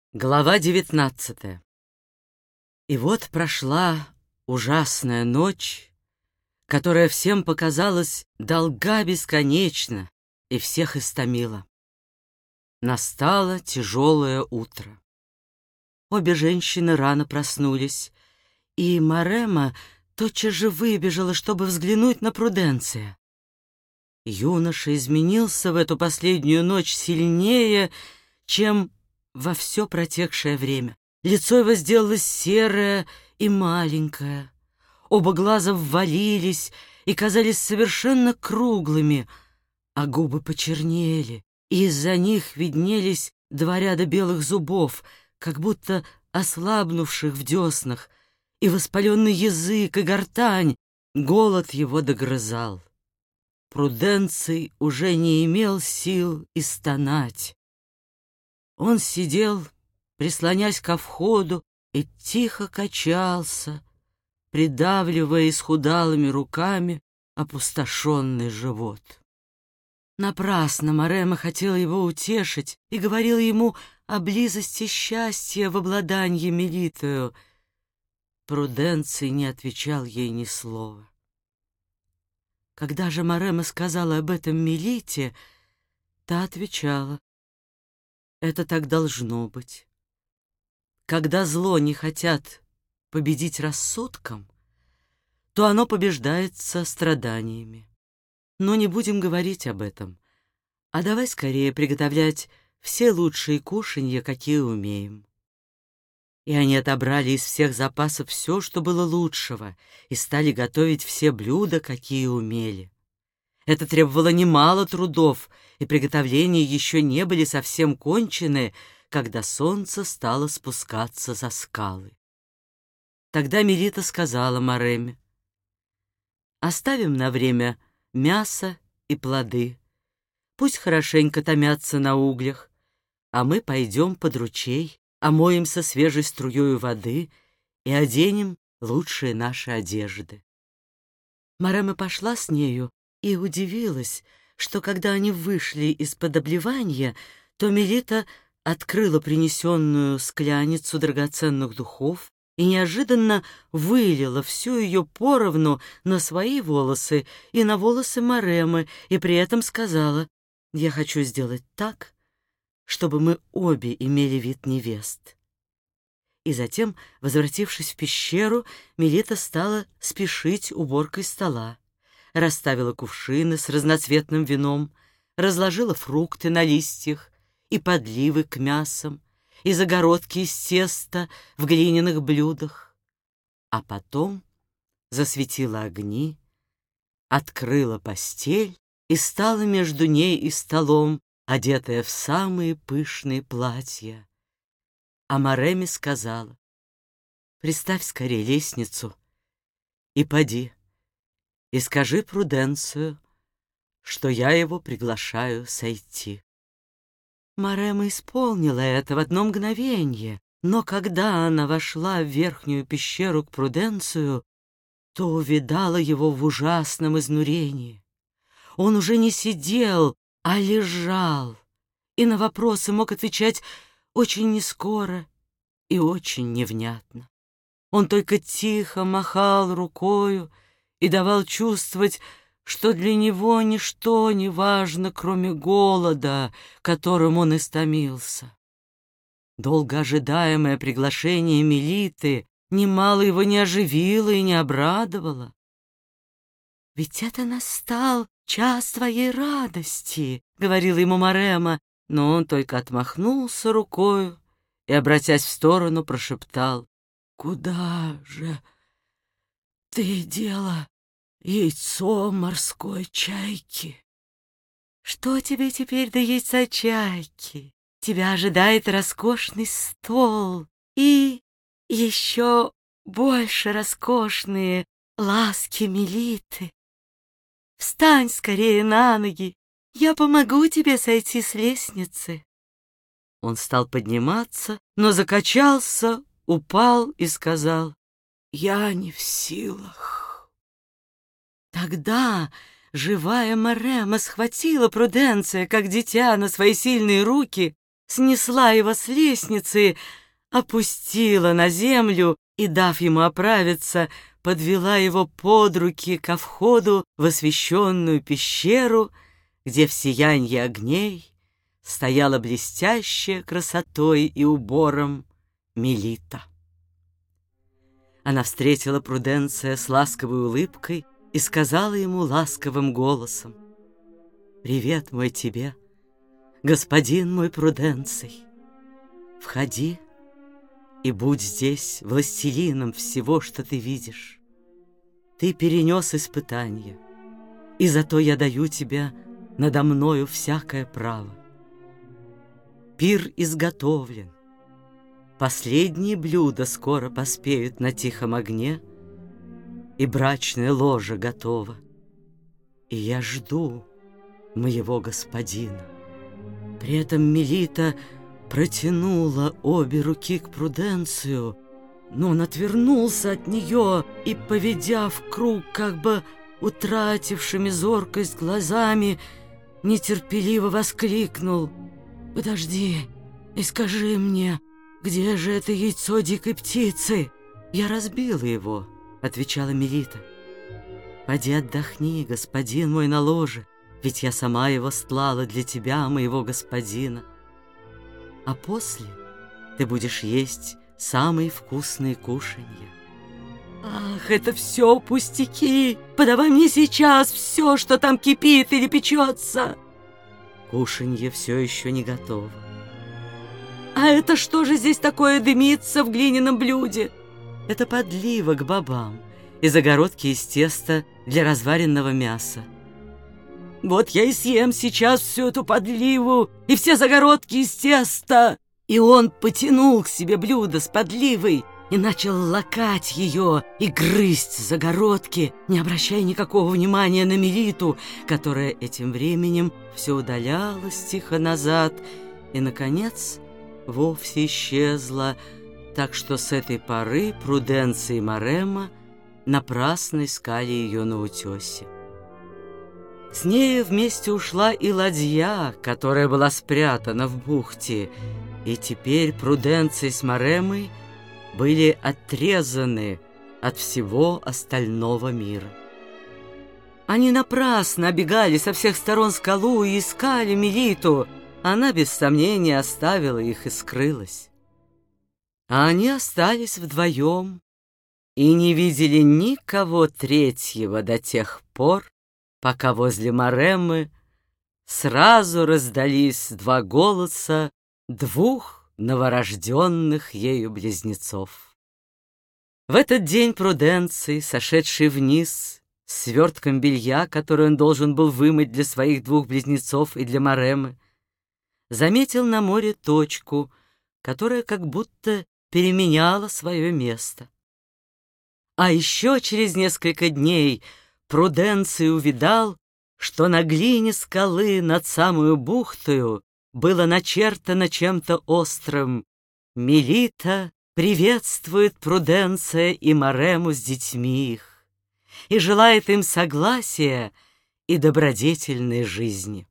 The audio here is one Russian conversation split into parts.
Глава 19. И вот прошла ужасная ночь, которая всем показалась долга бесконечно и всех истомила. Настало тяжелое утро. Обе женщины рано проснулись, и Марема тотчас же выбежала, чтобы взглянуть на Пруденция. Юноша изменился в эту последнюю ночь сильнее, чем во все протекшее время. Лицо его сделалось серое и маленькое. Оба глаза ввалились и казались совершенно круглыми, а губы почернели, и из-за них виднелись два ряда белых зубов, как будто ослабнувших в деснах, и воспаленный язык, и гортань. Голод его догрызал. Пруденций уже не имел сил и стонать. Он сидел, прислонясь ко входу, и тихо качался, придавливая исхудалыми руками опустошенный живот. Напрасно Марема хотела его утешить и говорила ему о близости счастья в обладании Мелитою. Пруденций не отвечал ей ни слова. Когда же Марема сказала об этом Мелите, та отвечала: «Это так должно быть. Когда зло не хотят победить рассудком, то оно побеждается страданиями. Но не будем говорить об этом, а давай скорее приготовлять все лучшие кушанья, какие умеем». И они отобрали из всех запасов все, что было лучшего, и стали готовить все блюда, какие умели. Это требовало немало трудов, и приготовления еще не были совсем кончены, когда солнце стало спускаться за скалы. Тогда Мелита сказала Мареме: «Оставим на время мясо и плоды. Пусть хорошенько томятся на углях, а мы пойдем под ручей, омоемся свежей струей воды и оденем лучшие наши одежды». Марема пошла с нею и удивилась, что когда они вышли из-под обливания, то Мелита открыла принесенную скляницу драгоценных духов и неожиданно вылила всю ее поровну на свои волосы и на волосы Маремы, и при этом сказала: «Я хочу сделать так, чтобы мы обе имели вид невест». И затем, возвратившись в пещеру, Мелита стала спешить уборкой стола. Расставила кувшины с разноцветным вином, разложила фрукты на листьях и подливы к мясам, и загородки из теста в глиняных блюдах. А потом засветила огни, открыла постель и стала между ней и столом, одетая в самые пышные платья. А Мареме сказала: «Приставь скорее лестницу и поди, и скажи Пруденцию, что я его приглашаю сойти». Марема исполнила это в одно мгновенье, но когда она вошла в верхнюю пещеру к Пруденцию, то увидала его в ужасном изнурении. Он уже не сидел, а лежал, и на вопросы мог отвечать очень нескоро и очень невнятно. Он только тихо махал рукою и давал чувствовать, что для него ничто не важно, кроме голода, которым он истомился. Долго ожидаемое приглашение Мелиты немало его не оживило и не обрадовало. «Ведь это настал час твоей радости», — говорила ему Марема, но он только отмахнулся рукою и, обратясь в сторону, прошептал: «Куда же ты дела яйцо морской чайки?» «Что тебе теперь до яйца чайки? Тебя ожидает роскошный стол и еще больше роскошные ласки Мелиты. Встань скорее на ноги, я помогу тебе сойти с лестницы». Он стал подниматься, но закачался, упал и сказал: «Я не в силах». Тогда живая Марема схватила Пруденция, как дитя, на свои сильные руки, снесла его с лестницы, опустила на землю и, дав ему оправиться, подвела его под руки ко входу в освещенную пещеру, где в сиянии огней стояла блестящая красотой и убором Мелита. Она встретила Пруденция с ласковой улыбкой и сказала ему ласковым голосом: «Привет мой тебе, господин мой Пруденций. Входи и будь здесь властелином всего, что ты видишь. Ты перенес испытание, и зато я даю тебе надо мною всякое право. Пир изготовлен, последние блюда скоро поспеют на тихом огне, и брачное ложе готово, и я жду моего господина». При этом Мелита протянула обе руки к Пруденцию, но он отвернулся от нее и, поведя в круг, как бы утратившими зоркость глазами, нетерпеливо воскликнул: «Подожди и скажи мне, где же это яйцо дикой птицы?» «Я разбила его», — отвечала Мелита. «Поди отдохни, господин мой, на ложе, ведь я сама его стлала для тебя, моего господина. А после ты будешь есть самые вкусные кушанья». «Ах, это все пустяки! Подавай мне сейчас все, что там кипит или печется!» «Кушанье все еще не готово». «А это что же здесь такое дымится в глиняном блюде?» «Это подлива к бобам и загородки из теста для разваренного мяса». «Вот я и съем сейчас всю эту подливу и все загородки из теста». И он потянул к себе блюдо с подливой и начал лакать ее и грызть загородки, не обращая никакого внимания на Мелиту, которая этим временем все удалялась тихо назад и, наконец, вовсе исчезла, так что с этой поры Пруденция и Марема напрасно искали ее на утесе. С нею вместе ушла и ладья, которая была спрятана в бухте, и теперь Пруденция с Маремой были отрезаны от всего остального мира. Они напрасно обегали со всех сторон скалу и искали Мелиту. Она, без сомнения, оставила их и скрылась. А они остались вдвоем и не видели никого третьего до тех пор, пока возле Маремы сразу раздались два голоса двух новорожденных ею близнецов. В этот день Пруденций, сошедший вниз с свертком белья, который он должен был вымыть для своих двух близнецов и для Маремы, заметил на море точку, которая как будто переменяла свое место. А еще через несколько дней Пруденций увидал, что на глине скалы над самую бухтою было начертано чем-то острым: «Мелита приветствует Пруденция и Марему с детьми их и желает им согласия и добродетельной жизни».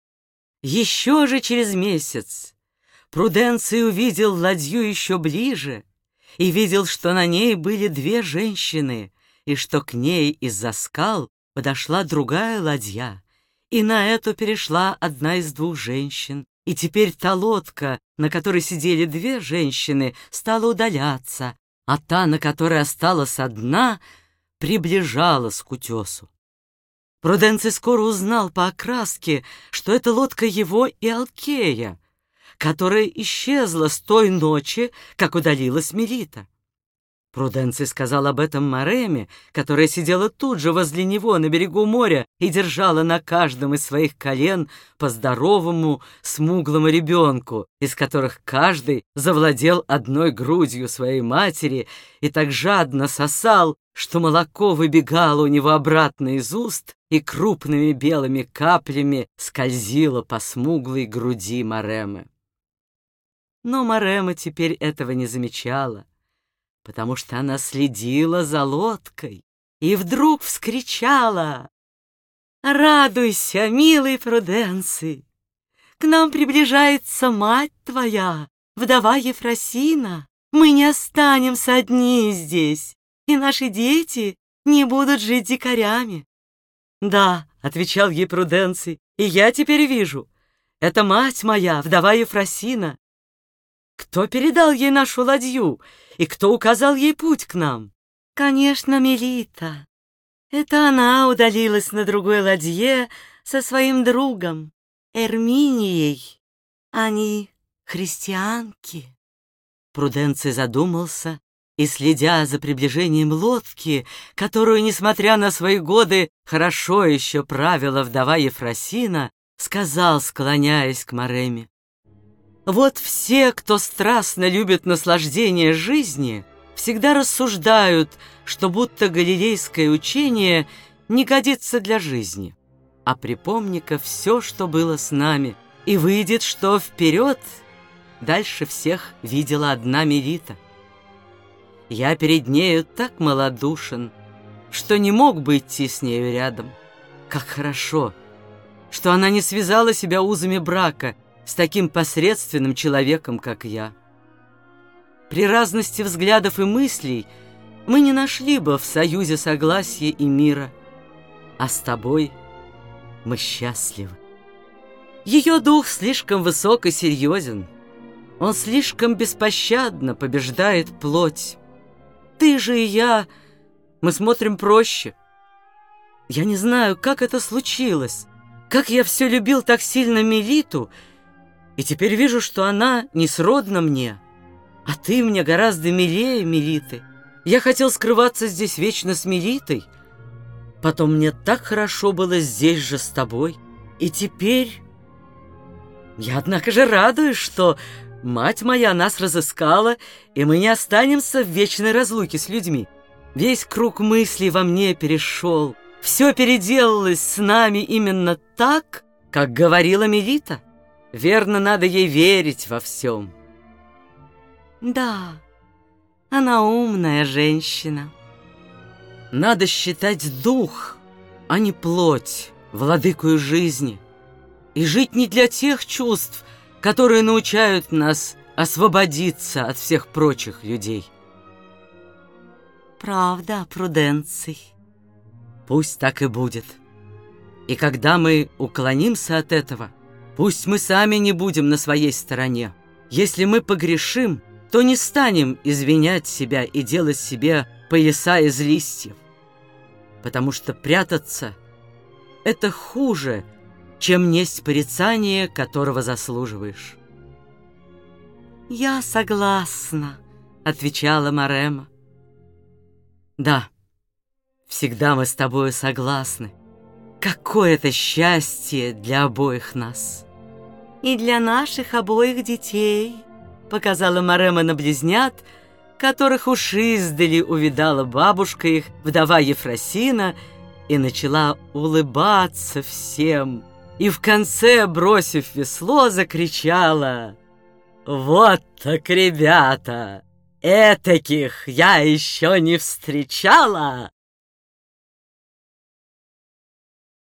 Еще же через месяц Пруденций увидел ладью еще ближе и видел, что на ней были две женщины, и что к ней из-за скал подошла другая ладья, и на эту перешла одна из двух женщин, и теперь та лодка, на которой сидели две женщины, стала удаляться, а та, на которой осталась одна, приближалась к утесу. Пруденций скоро узнал по окраске, что это лодка его и Алкея, которая исчезла с той ночи, как удалилась Мелита. Пруденций сказал об этом Мареме, которая сидела тут же возле него на берегу моря и держала на каждом из своих колен по здоровому смуглому ребенку, из которых каждый завладел одной грудью своей матери и так жадно сосал, что молоко выбегало у него обратно из уст и крупными белыми каплями скользило по смуглой груди Маремы. Но Марема теперь этого не замечала, потому что она следила за лодкой и вдруг вскричала: «Радуйся, милый Пруденций! к нам приближается мать твоя, вдова Ефросина. Мы не останемся одни здесь, и наши дети не будут жить дикарями». «Да», — отвечал ей Пруденций, — «и я теперь вижу. Это мать моя, вдова Ефросина. Кто передал ей нашу ладью, и кто указал ей путь к нам?» «Конечно, Мелита. Это она удалилась на другой ладье со своим другом, Эрминией. Они христианки». Пруденций задумался и, следя за приближением лодки, которую, несмотря на свои годы, хорошо еще правила вдова Ефросина, сказал, склоняясь к Мареме: «Вот все, кто страстно любит наслаждение жизни, всегда рассуждают, что будто галилейское учение не годится для жизни. А припомни-ка все, что было с нами, и выйдет, что вперед дальше всех видела одна Мелита. Я перед нею так малодушен, что не мог бы идти с нею рядом. Как хорошо, что она не связала себя узами брака с таким посредственным человеком, как я. При разности взглядов и мыслей мы не нашли бы в союзе согласия и мира, а с тобой мы счастливы. Ее дух слишком высок и серьезен, он слишком беспощадно побеждает плоть. Ты же и я, мы смотрим проще. Я не знаю, как это случилось, как я все любил так сильно Мелиту, и теперь вижу, что она не сродна мне, а ты мне гораздо милее Мелиты. Я хотел скрываться здесь вечно с Мелитой, потом мне так хорошо было здесь же с тобой, и теперь я, однако же, радуюсь, что мать моя нас разыскала, и мы не останемся в вечной разлуке с людьми. Весь круг мыслей во мне перешел, все переделалось с нами именно так, как говорила Мелита. Верно, надо ей верить во всем». «Да, она умная женщина». «Надо считать дух, а не плоть, владыкою жизни, и жить не для тех чувств, которые научают нас освободиться от всех прочих людей». «Правда, Пруденций». «Пусть так и будет. И когда мы уклонимся от этого, пусть мы сами не будем на своей стороне. Если мы погрешим, то не станем извинять себя и делать себе пояса из листьев, потому что прятаться — это хуже, чем несть порицание, которого заслуживаешь». «Я согласна», — отвечала Марема. «Да, всегда мы с тобою согласны. Какое это счастье для обоих нас!» «И для наших обоих детей», — показала Марема на близнят, которых уж издали увидала бабушка их, вдова Ефросина, и начала улыбаться всем, и в конце, бросив весло, закричала: «Вот так, ребята! Этаких я еще не встречала!»